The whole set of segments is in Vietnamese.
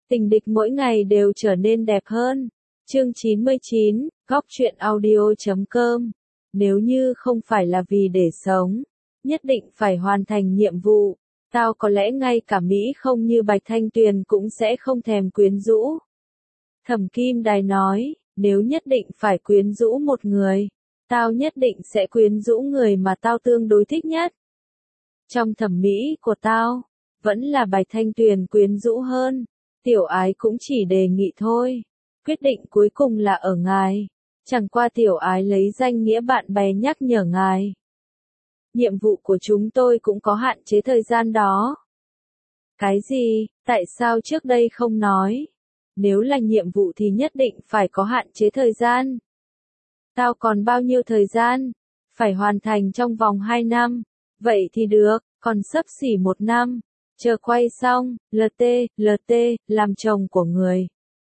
Tình địch mỗi ngày đều trở nên đẹp hơn. Chương 99, Góc truyện audio.com. Nếu như không phải là vì để sống, nhất định phải hoàn thành nhiệm vụ, tao có lẽ ngay cả Mỹ không như Bạch Thanh Tuyền cũng sẽ không thèm quyến rũ. Thẩm Kim Đài nói, nếu nhất định phải quyến rũ một người, tao nhất định sẽ quyến rũ người mà tao tương đối thích nhất. Trong thẩm mỹ của tao, vẫn là Bạch Thanh Tuyền quyến rũ hơn. Tiểu Ái cũng chỉ đề nghị thôi. Quyết định cuối cùng là ở ngài. Chẳng qua Tiểu Ái lấy danh nghĩa bạn bè nhắc nhở ngài. Nhiệm vụ của chúng tôi cũng có hạn chế thời gian đó. Cái gì, tại sao trước đây không nói? Nếu là nhiệm vụ thì nhất định phải có hạn chế thời gian. Tao còn bao nhiêu thời gian? Phải hoàn thành trong vòng 2 năm. Vậy thì được, còn xấp xỉ 1 năm. Chờ quay xong, LT, làm chồng của người.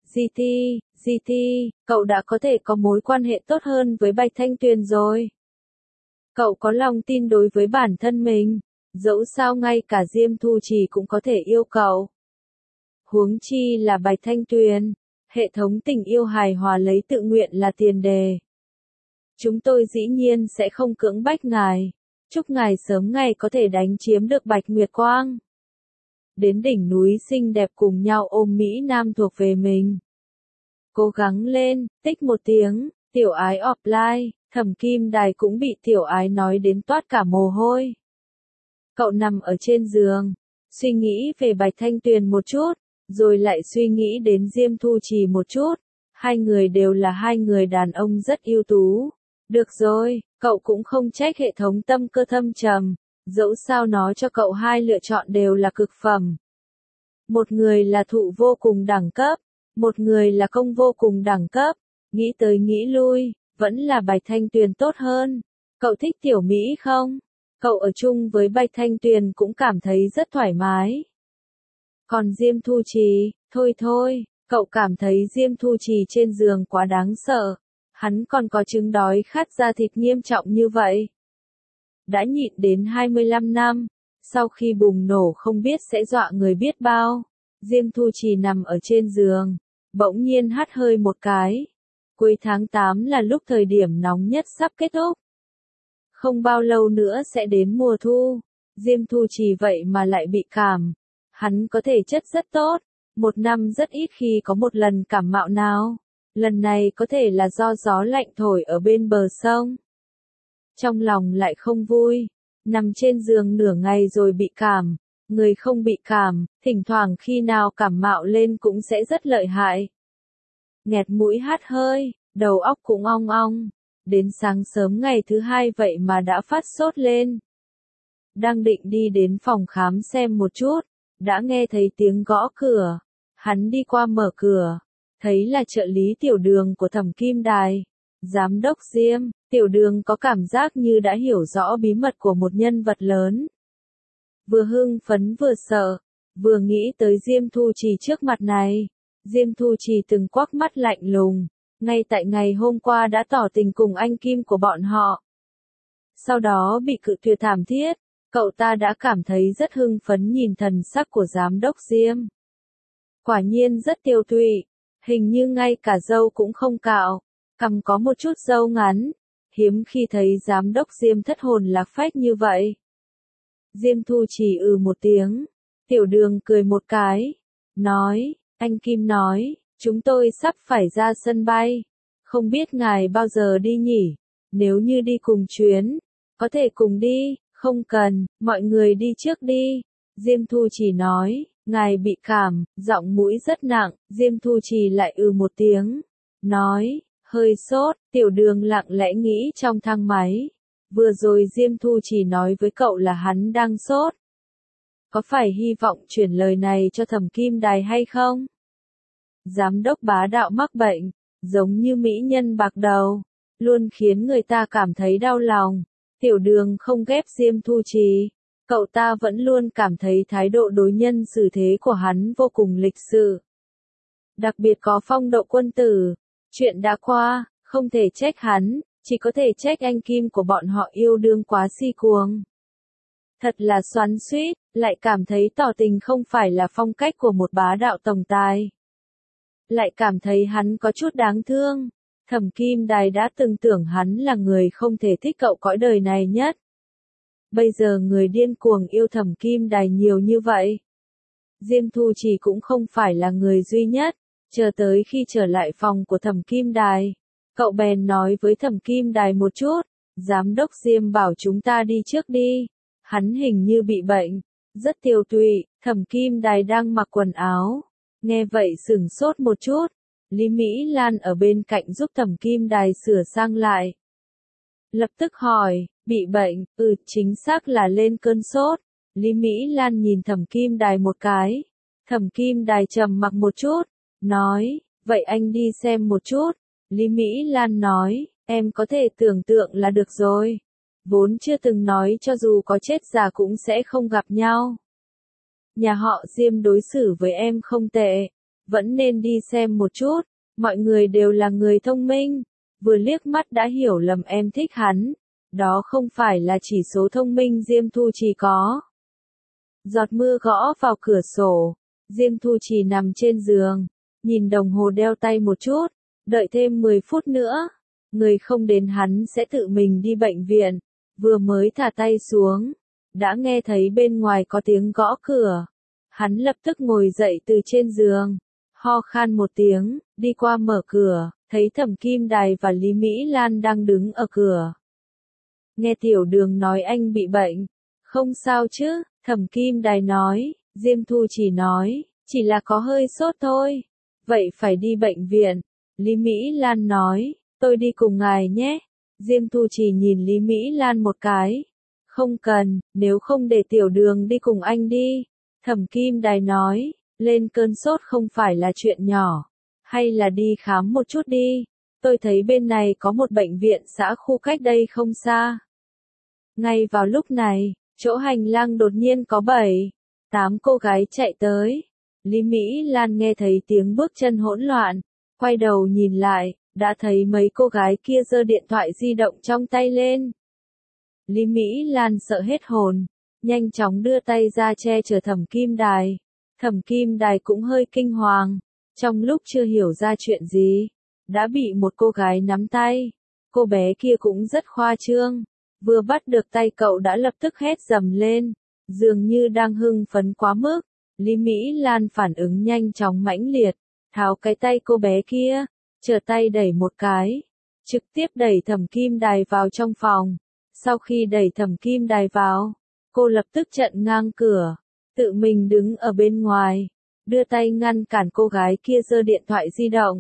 GT, cậu đã có thể có mối quan hệ tốt hơn với Bạch Thanh Tuyền rồi. Cậu có lòng tin đối với bản thân mình, dẫu sao ngay cả Diêm Thu Trì cũng có thể yêu cậu. Huống chi là Bạch Thanh Tuyền, hệ thống tình yêu hài hòa lấy tự nguyện là tiền đề. Chúng tôi dĩ nhiên sẽ không cưỡng bách ngài, chúc ngài sớm ngày có thể đánh chiếm được Bạch Nguyệt Quang. Đến đỉnh núi xinh đẹp cùng nhau ôm Mỹ Nam thuộc về mình. Cố gắng lên, tích một tiếng, Tiểu Ái offline, Thẩm Kim Đài cũng bị Tiểu Ái nói đến toát cả mồ hôi. Cậu nằm ở trên giường, suy nghĩ về Bạch Thanh Tuyền một chút, rồi lại suy nghĩ đến Diêm Thu Trì một chút. Hai người đều là hai người đàn ông rất ưu tú. Được rồi, cậu cũng không trách hệ thống tâm cơ thâm trầm. Dẫu sao nó cho cậu hai lựa chọn đều là cực phẩm. Một người là thụ vô cùng đẳng cấp, một người là công vô cùng đẳng cấp. Nghĩ tới nghĩ lui, vẫn là Bạch Thanh Tuyền tốt hơn. Cậu thích Tiểu Mỹ không? Cậu ở chung với Bạch Thanh Tuyền cũng cảm thấy rất thoải mái. Còn Diêm Thu Trì, thôi, cậu cảm thấy Diêm Thu Trì trên giường quá đáng sợ. Hắn còn có chứng đói khát da thịt nghiêm trọng như vậy. Đã nhịn đến 25 năm, sau khi bùng nổ không biết sẽ dọa người biết bao. Diêm Thu Trì nằm ở trên giường, bỗng nhiên hắt hơi một cái. Cuối tháng 8 là lúc thời điểm nóng nhất sắp kết thúc. Không bao lâu nữa sẽ đến mùa thu. Diêm Thu Trì vậy mà lại bị cảm. Hắn có thể chất rất tốt, 1 năm rất ít khi có một lần cảm mạo nào. Lần này có thể là do gió lạnh thổi ở bên bờ sông. Trong lòng lại không vui, nằm trên giường nửa ngày rồi bị cảm, người không bị cảm, thỉnh thoảng khi nào cảm mạo lên cũng sẽ rất lợi hại. Nghẹt mũi hắt hơi, đầu óc cũng ong ong, đến sáng sớm ngày thứ 2 vậy mà đã phát sốt lên. Đang định đi đến phòng khám xem một chút, đã nghe thấy tiếng gõ cửa, hắn đi qua mở cửa, thấy là trợ lý Tiểu Đường của Thẩm Kim Đài. Giám đốc Diêm, Tiểu Đường có cảm giác như đã hiểu rõ bí mật của một nhân vật lớn. Vừa hưng phấn vừa sợ, vừa nghĩ tới Diêm Thu Trì trước mặt này. Diêm Thu Trì từng quắc mắt lạnh lùng, ngay tại ngày hôm qua đã tỏ tình cùng anh Kim của bọn họ. Sau đó bị cự tuyệt thảm thiết, cậu ta đã cảm thấy rất hưng phấn nhìn thần sắc của giám đốc Diêm. Quả nhiên rất tiêu tụy, hình như ngay cả râu cũng không cạo. Cằm có một chút râu ngắn, hiếm khi thấy giám đốc Diêm thất hồn lạc phách như vậy. Diêm Thu Trì một tiếng, Tiểu Đường cười một cái, nói, anh Kim nói, chúng tôi sắp phải ra sân bay, không biết ngài bao giờ đi nhỉ, nếu như đi cùng chuyến, có thể cùng đi, không cần, mọi người đi trước đi. Diêm Thu Trì nói, ngài bị cảm, giọng mũi rất nặng, Diêm Thu Trì lại một tiếng, nói, hơi sốt. Tiểu Đường lặng lẽ nghĩ trong thang máy. Vừa rồi Diêm Thu Trì nói với cậu là hắn đang sốt. Có phải hy vọng chuyển lời này cho Thẩm Kim Đài hay không? Giám đốc bá đạo mắc bệnh, giống như mỹ nhân bạc đầu, luôn khiến người ta cảm thấy đau lòng. Tiểu Đường không ghép Diêm Thu Trì. Cậu ta vẫn luôn cảm thấy thái độ đối nhân xử thế của hắn vô cùng lịch sự. Đặc biệt có phong độ quân tử. Chuyện đã qua, không thể trách hắn, chỉ có thể trách anh Kim của bọn họ yêu đương quá si cuồng. Thật là xoắn xuýt, lại cảm thấy tỏ tình không phải là phong cách của một bá đạo tổng tài. lại cảm thấy hắn có chút đáng thương. Thẩm Kim Đài đã từng tưởng hắn là người không thể thích cậu cõi đời này nhất. Bây giờ người điên cuồng yêu Thẩm Kim Đài nhiều như vậy. Diêm Thu Trì cũng không phải là người duy nhất, chờ tới khi trở lại phòng của Thẩm Kim Đài. Cậu bèn nói với Thẩm Kim Đài một chút, giám đốc Diêm bảo chúng ta đi trước đi, hắn hình như bị bệnh, rất tiều tụy. Thẩm Kim Đài đang mặc quần áo, nghe vậy sửng sốt một chút, Lý Mỹ Lan ở bên cạnh giúp Thẩm Kim Đài sửa sang lại. Lập tức hỏi, bị bệnh, chính xác là lên cơn sốt. Lý Mỹ Lan nhìn Thẩm Kim Đài một cái. Thẩm Kim Đài trầm mặc một chút, nói, vậy anh đi xem một chút. Lý Mỹ Lan nói, em có thể tưởng tượng là được rồi. Vốn chưa từng nói cho dù có chết già cũng sẽ không gặp nhau. Nhà họ Diêm đối xử với em không tệ, vẫn nên đi xem một chút. Mọi người đều là người thông minh, vừa liếc mắt đã hiểu lầm em thích hắn. Đó không phải là chỉ số thông minh Diêm Thu Trì có. Giọt mưa gõ vào cửa sổ, Diêm Thu Trì nằm trên giường, nhìn đồng hồ đeo tay một chút, đợi thêm 10 phút nữa, người không đến hắn sẽ tự mình đi bệnh viện. Vừa mới thả tay xuống, đã nghe thấy bên ngoài có tiếng gõ cửa. Hắn lập tức ngồi dậy từ trên giường, ho khan một tiếng, đi qua mở cửa, thấy Thẩm Kim Đài và Lý Mỹ Lan đang đứng ở cửa. Nghe Tiểu Đường nói anh bị bệnh, không sao chứ? Thẩm Kim Đài nói. Diêm Thu chỉ nói, chỉ là có hơi sốt thôi. Vậy phải đi bệnh viện. Lý Mỹ Lan nói, tôi đi cùng ngài nhé. Diêm Thu chỉ nhìn Lý Mỹ Lan một cái. Không cần, nếu không để Tiểu Đường đi cùng anh đi. Thẩm Kim Đài nói, lên cơn sốt không phải là chuyện nhỏ. Hay là đi khám một chút đi. Tôi thấy bên này có một bệnh viện xã khu cách đây không xa. Ngay vào lúc này, chỗ hành lang đột nhiên có 7, 8 cô gái chạy tới. Lý Mỹ Lan nghe thấy tiếng bước chân hỗn loạn, quay đầu nhìn lại, đã thấy mấy cô gái kia giơ điện thoại di động trong tay lên. Lý Mỹ Lan sợ hết hồn, nhanh chóng đưa tay ra che chở Thẩm Kim Đài. Thẩm Kim Đài cũng hơi kinh hoàng, trong lúc chưa hiểu ra chuyện gì, đã bị một cô gái nắm tay. Cô bé kia cũng rất khoa trương, vừa bắt được tay cậu đã lập tức hét dầm lên, dường như đang hưng phấn quá mức. Lý Mỹ Lan phản ứng nhanh chóng mãnh liệt, tháo cái tay cô bé kia, trở tay đẩy một cái, trực tiếp đẩy Thẩm Kim Đài vào trong phòng. Sau khi đẩy Thẩm Kim Đài vào, cô lập tức chặn ngang cửa, tự mình đứng ở bên ngoài, đưa tay ngăn cản cô gái kia giơ điện thoại di động.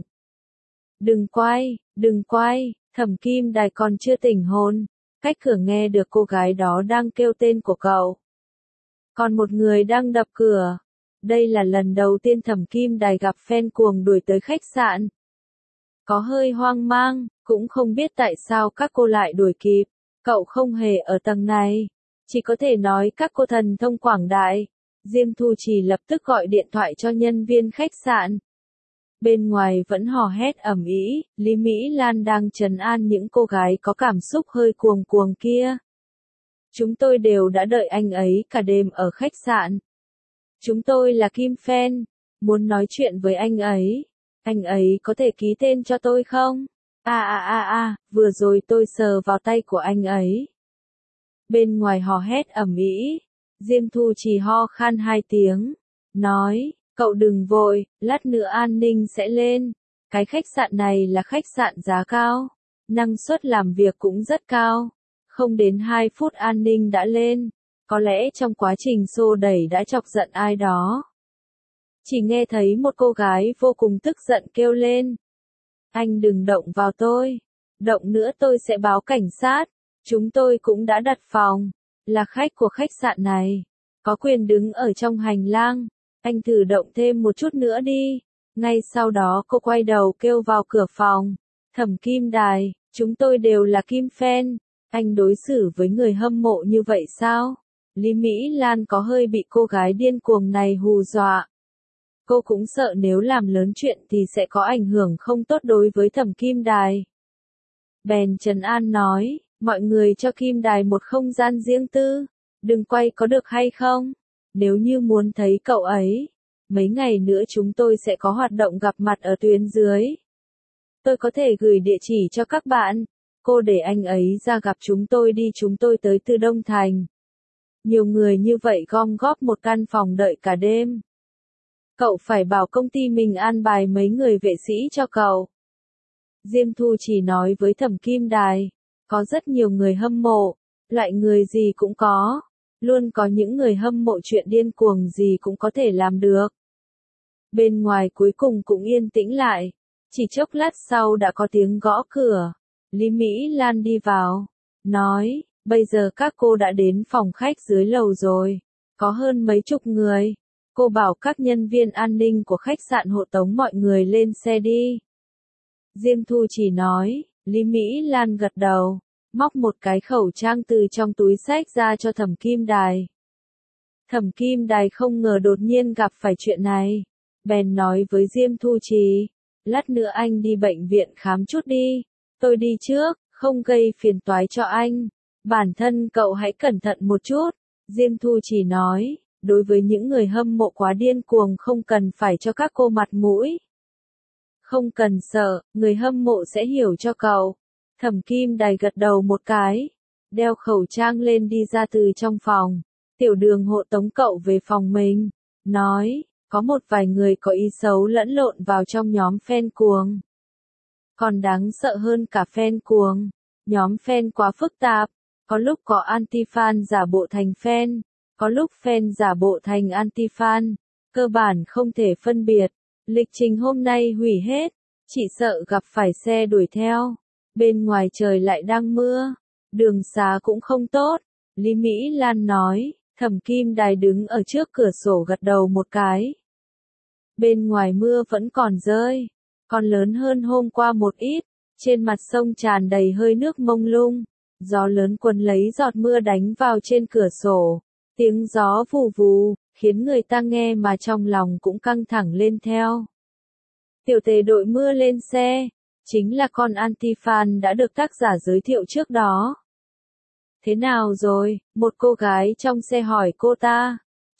Đừng quay, Thẩm Kim Đài còn chưa tỉnh hồn, cách cửa nghe được cô gái đó đang kêu tên của cậu. Còn một người đang đập cửa. Đây là lần đầu tiên Thẩm Kim Đài gặp fan cuồng đuổi tới khách sạn. Có hơi hoang mang, cũng không biết tại sao các cô lại đuổi kịp. Cậu không hề ở tầng này, chỉ có thể nói các cô thần thông quảng đại. Diêm Thu Trì lập tức gọi điện thoại cho nhân viên khách sạn. Bên ngoài vẫn hò hét ầm ĩ, Lý Mỹ Lan đang trấn an những cô gái có cảm xúc hơi cuồng cuồng kia. Chúng tôi đều đã đợi anh ấy cả đêm ở khách sạn. Chúng tôi là Kim fan, muốn nói chuyện với anh ấy có thể ký tên cho tôi không? Vừa rồi tôi sờ vào tay của anh ấy. Bên ngoài hò hét ầm ĩ, Diêm Thu Trì ho khan 2 tiếng, nói, cậu đừng vội, lát nữa an ninh sẽ lên. Cái khách sạn này là khách sạn giá cao, năng suất làm việc cũng rất cao. Không đến 2 phút an ninh đã lên, có lẽ trong quá trình xô đẩy đã chọc giận ai đó. Chỉ nghe thấy một cô gái vô cùng tức giận kêu lên. Anh đừng động vào tôi, động nữa tôi sẽ báo cảnh sát. Chúng tôi cũng đã đặt phòng, là khách của khách sạn này, có quyền đứng ở trong hành lang. Anh thử động thêm một chút nữa đi. Ngay sau đó cô quay đầu kêu vào cửa phòng. Thẩm Kim Đài, chúng tôi đều là Kim fan. Anh đối xử với người hâm mộ như vậy sao? Lý Mỹ Lan có hơi bị cô gái điên cuồng này hù dọa. Cô cũng sợ nếu làm lớn chuyện thì sẽ có ảnh hưởng không tốt đối với Thẩm Kim Đài. Bèn trấn an nói, mọi người cho Kim Đài một không gian riêng tư. Đừng quay có được hay không? Nếu như muốn thấy cậu ấy, Mấy ngày nữa chúng tôi sẽ có hoạt động gặp mặt ở tuyến dưới. Tôi có thể gửi địa chỉ cho các bạn. Cô để anh ấy ra gặp chúng tôi đi, chúng tôi tới từ Đông Thành. Nhiều người như vậy gom góp một căn phòng đợi cả đêm. Cậu phải bảo công ty mình an bài mấy người vệ sĩ cho cậu. Diêm Thu chỉ nói với Thẩm Kim Đài. Có rất nhiều người hâm mộ. Loại người gì cũng có. Luôn có những người hâm mộ chuyện điên cuồng gì cũng có thể làm được. Bên ngoài cuối cùng cũng yên tĩnh lại. Chỉ chốc lát sau đã có tiếng gõ cửa. Lý Mỹ Lan đi vào. Nói, bây giờ các cô đã đến phòng khách dưới lầu rồi. Có hơn mấy chục người. Cô bảo các nhân viên an ninh của khách sạn hộ tống mọi người lên xe đi. Diêm Thu chỉ nói, Lý Mỹ Lan gật đầu. Móc một cái khẩu trang từ trong túi xách ra cho Thẩm Kim Đài. Thẩm Kim Đài không ngờ đột nhiên gặp phải chuyện này. Bèn nói với Diêm Thu Trì, lát nữa anh đi bệnh viện khám chút đi. Tôi đi trước, không gây phiền toái cho anh. Bản thân cậu hãy cẩn thận một chút. Diêm Thu Trì nói, đối với những người hâm mộ quá điên cuồng không cần phải cho các cô mặt mũi. Không cần sợ, người hâm mộ sẽ hiểu cho cậu. Thẩm Kim Đài gật đầu một cái, đeo khẩu trang lên đi ra từ trong phòng. Tiểu Đường hộ tống cậu về phòng mình, nói, có một vài người có ý xấu lẫn lộn vào trong nhóm fan cuồng. Còn đáng sợ hơn cả fan cuồng, nhóm fan quá phức tạp, có lúc có anti-fan giả bộ thành fan, có lúc fan giả bộ thành anti-fan, cơ bản không thể phân biệt. Lịch trình hôm nay hủy hết, chỉ sợ gặp phải xe đuổi theo. Bên ngoài trời lại đang mưa, đường xá cũng không tốt. Lý Mỹ Lan nói, Thẩm Kim Đài đứng ở trước cửa sổ gật đầu một cái. Bên ngoài mưa vẫn còn rơi, còn lớn hơn hôm qua một ít, trên mặt sông tràn đầy hơi nước mông lung, gió lớn quấn lấy giọt mưa đánh vào trên cửa sổ, tiếng gió vù vù, khiến người ta nghe mà trong lòng cũng căng thẳng lên theo. Tiểu Tề đội mưa lên xe, chính là con anti-fan đã được tác giả giới thiệu trước đó. Thế nào rồi? Một cô gái trong xe hỏi cô ta.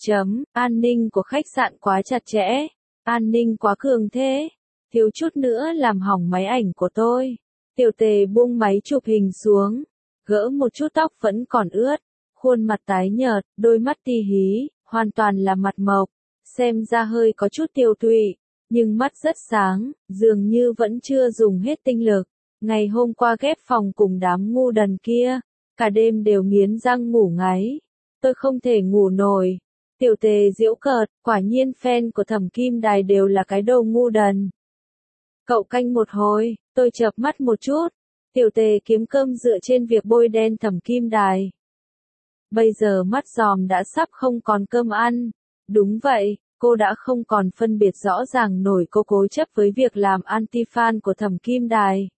An ninh của khách sạn quá chặt chẽ, an ninh quá cường thế, thiếu chút nữa làm hỏng máy ảnh của tôi. Tiểu Tề buông máy chụp hình xuống, gỡ một chút tóc vẫn còn ướt, khuôn mặt tái nhợt, đôi mắt ti hí, hoàn toàn là mặt mộc, xem ra hơi có chút tiêu tụy, nhưng mắt rất sáng, dường như vẫn chưa dùng hết tinh lực. Ngày hôm qua ghép phòng cùng đám ngu đần kia, cả đêm đều nghiến răng ngủ ngáy. Tôi không thể ngủ nổi. Tiểu Tề giễu cợt, quả nhiên fan của Thẩm Kim Đài đều là cái đồ ngu đần. Cậu canh một hồi, tôi chợp mắt một chút. Tiểu Tề kiếm cơm dựa trên việc bôi đen Thẩm Kim Đài. Bây giờ mắt giòm đã sắp không còn cơm ăn. Đúng vậy, cô đã không còn phân biệt rõ ràng nổi cô cố chấp với việc làm anti-fan của Thẩm Kim Đài.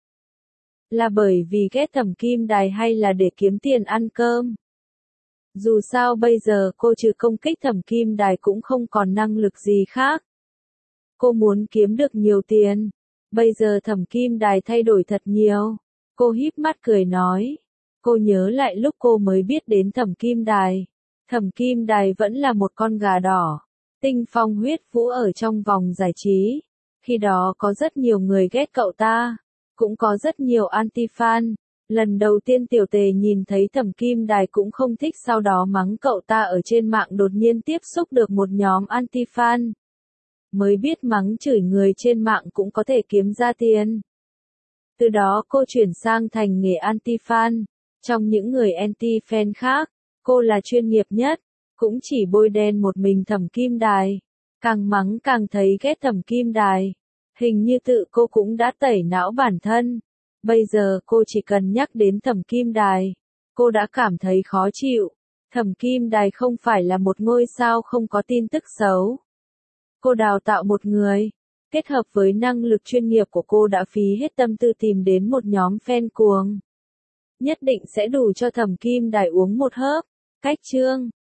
Là bởi vì ghét Thẩm Kim Đài hay là để kiếm tiền ăn cơm? Dù sao bây giờ cô trừ công kích Thẩm Kim Đài cũng không còn năng lực gì khác. Cô muốn kiếm được nhiều tiền. Bây giờ Thẩm Kim Đài thay đổi thật nhiều. Cô híp mắt cười nói. Cô nhớ lại lúc cô mới biết đến Thẩm Kim Đài. Thẩm Kim Đài vẫn là một con gà đỏ. Tinh phong huyết vũ ở trong vòng giải trí. Khi đó có rất nhiều người ghét cậu ta. Cũng có rất nhiều anti-fan. Lần đầu tiên Tiểu Tề nhìn thấy Thẩm Kim Đài cũng không thích, sau đó mắng cậu ta ở trên mạng, đột nhiên tiếp xúc được một nhóm anti-fan. Mới biết mắng chửi người trên mạng cũng có thể kiếm ra tiền. Từ đó cô chuyển sang thành nghề anti-fan. Trong những người anti-fan khác, cô là chuyên nghiệp nhất, cũng chỉ bôi đen một mình Thẩm Kim Đài. Càng mắng càng thấy ghét Thẩm Kim Đài. Hình như tự cô cũng đã tẩy não bản thân. Bây giờ cô chỉ cần nhắc đến Thẩm Kim Đài, cô đã cảm thấy khó chịu. Thẩm Kim Đài không phải là một ngôi sao không có tin tức xấu. Cô đào tạo một người, kết hợp với năng lực chuyên nghiệp của cô đã phí hết tâm tư tìm đến một nhóm fan cuồng. Nhất định sẽ đủ cho Thẩm Kim Đài uống một hớp. Cách chương